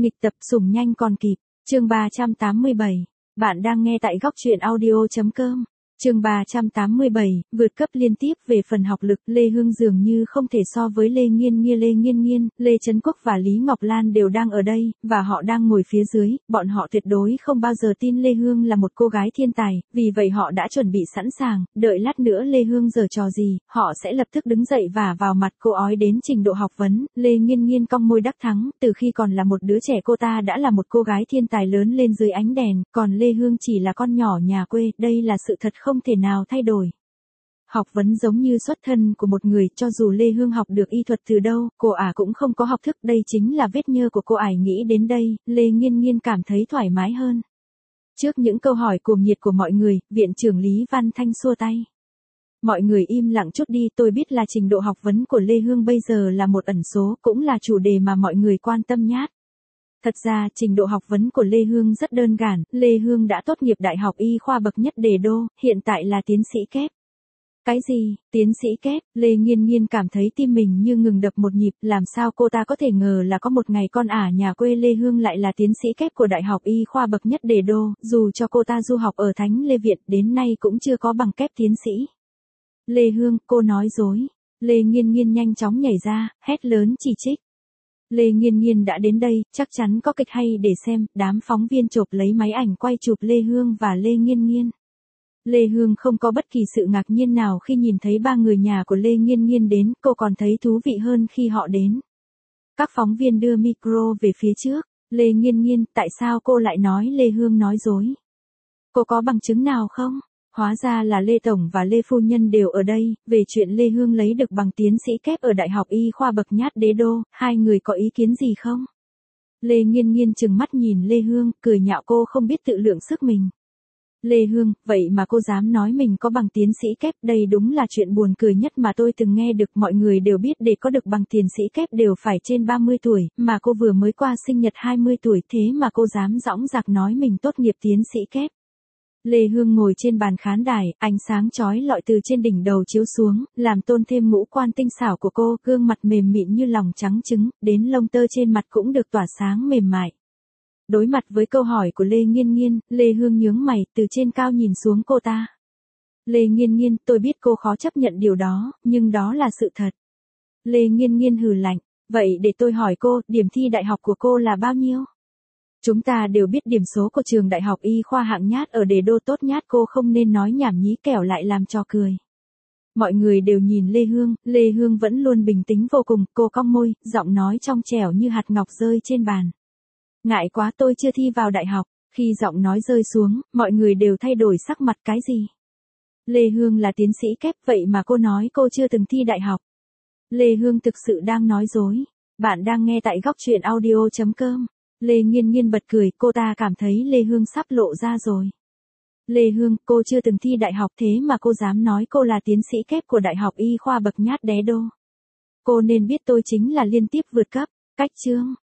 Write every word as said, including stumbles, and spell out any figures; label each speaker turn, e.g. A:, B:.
A: Nghịch tập sủng nhanh còn kịp, chương ba trăm tám mươi bảy. Bạn đang nghe tại góc truyện audio chấm com. Chương ba trăm tám mươi bảy, vượt cấp liên tiếp về phần học lực, Lê Hương dường như không thể so với Lê Nghiên Nghiên, Lê Nghiên Nghiên, Lê Trấn Quốc và Lý Ngọc Lan đều đang ở đây, và họ đang ngồi phía dưới, bọn họ tuyệt đối không bao giờ tin Lê Hương là một cô gái thiên tài, vì vậy họ đã chuẩn bị sẵn sàng, đợi lát nữa Lê Hương giở trò gì, họ sẽ lập tức đứng dậy và vào mặt cô ói đến trình độ học vấn. Lê Nghiên Nghiên cong môi đắc thắng, từ khi còn là một đứa trẻ cô ta đã là một cô gái thiên tài lớn lên dưới ánh đèn, còn Lê Hương chỉ là con nhỏ nhà quê, đây là sự thật không thể nào thay đổi. Học vấn giống như xuất thân của một người, cho dù Lê Hương học được y thuật từ đâu, cô ả cũng không có học thức, đây chính là vết nhơ của cô ải. Nghĩ đến đây, Lê Nghiên Nghiên cảm thấy thoải mái hơn. Trước những câu hỏi cuồng nhiệt của mọi người, viện trưởng Lý Văn Thanh xua tay. Mọi người im lặng chút đi, tôi biết là trình độ học vấn của Lê Hương bây giờ là một ẩn số, cũng là chủ đề mà mọi người quan tâm nhát. Thật ra, trình độ học vấn của Lê Hương rất đơn giản, Lê Hương đã tốt nghiệp Đại học Y khoa bậc nhất Đề Đô, hiện tại là tiến sĩ kép. Cái gì, tiến sĩ kép? Lê Nghiên Nghiên cảm thấy tim mình như ngừng đập một nhịp, làm sao cô ta có thể ngờ là có một ngày con ả nhà quê Lê Hương lại là tiến sĩ kép của Đại học Y khoa bậc nhất Đề Đô, dù cho cô ta du học ở Thánh Lê Viện, đến nay cũng chưa có bằng kép tiến sĩ. Lê Hương, cô nói dối. Lê Nghiên Nghiên nhanh chóng nhảy ra, hét lớn chỉ trích. Lê Nghiên Nghiên đã đến đây, chắc chắn có kịch hay để xem, đám phóng viên chộp lấy máy ảnh quay chụp Lê Hương và Lê Nghiên Nghiên. Lê Hương không có bất kỳ sự ngạc nhiên nào khi nhìn thấy ba người nhà của Lê Nghiên Nghiên đến, cô còn thấy thú vị hơn khi họ đến. Các phóng viên đưa micro về phía trước. Lê Nghiên Nghiên, tại sao cô lại nói Lê Hương nói dối? Cô có bằng chứng nào không? Hóa ra là Lê Tổng và Lê Phu Nhân đều ở đây, về chuyện Lê Hương lấy được bằng tiến sĩ kép ở Đại học Y khoa bậc nhất Đế Đô, hai người có ý kiến gì không? Lê Nghiên Nghiên trừng mắt nhìn Lê Hương, cười nhạo cô không biết tự lượng sức mình. Lê Hương, vậy mà cô dám nói mình có bằng tiến sĩ kép, đây đúng là chuyện buồn cười nhất mà tôi từng nghe được. Mọi người đều biết để có được bằng tiến sĩ kép đều phải trên ba mươi tuổi, mà cô vừa mới qua sinh nhật hai mươi tuổi, thế mà cô dám dõng dạc nói mình tốt nghiệp tiến sĩ kép. Lê Hương ngồi trên bàn khán đài, ánh sáng chói lọi từ trên đỉnh đầu chiếu xuống, làm tôn thêm ngũ quan tinh xảo của cô, gương mặt mềm mịn như lòng trắng trứng, đến lông tơ trên mặt cũng được tỏa sáng mềm mại. Đối mặt với câu hỏi của Lê Nghiên Nghiên, Lê Hương nhướng mày, từ trên cao nhìn xuống cô ta. Lê Nghiên Nghiên, tôi biết cô khó chấp nhận điều đó, nhưng đó là sự thật. Lê Nghiên Nghiên hừ lạnh, vậy để tôi hỏi cô, điểm thi đại học của cô là bao nhiêu? Chúng ta đều biết điểm số của trường Đại học Y khoa hạng nhát ở Đề Đô tốt nhát, cô không nên nói nhảm nhí kẻo lại làm trò cười. Mọi người đều nhìn Lê Hương, Lê Hương vẫn luôn bình tĩnh vô cùng, cô cong môi, giọng nói trong trẻo như hạt ngọc rơi trên bàn. Ngại quá, tôi chưa thi vào đại học. Khi giọng nói rơi xuống, mọi người đều thay đổi sắc mặt. Cái gì? Lê Hương là tiến sĩ kép, vậy mà cô nói cô chưa từng thi đại học. Lê Hương thực sự đang nói dối. Bạn đang nghe tại góc truyện audio chấm com. Lê Nghiên Nghiên bật cười, cô ta cảm thấy Lê Hương sắp lộ ra rồi. Lê Hương, cô chưa từng thi đại học thế mà cô dám nói cô là tiến sĩ kép của Đại học Y khoa bậc nhất Đế Đô. Cô nên biết tôi chính là liên tiếp vượt cấp. Cách chương.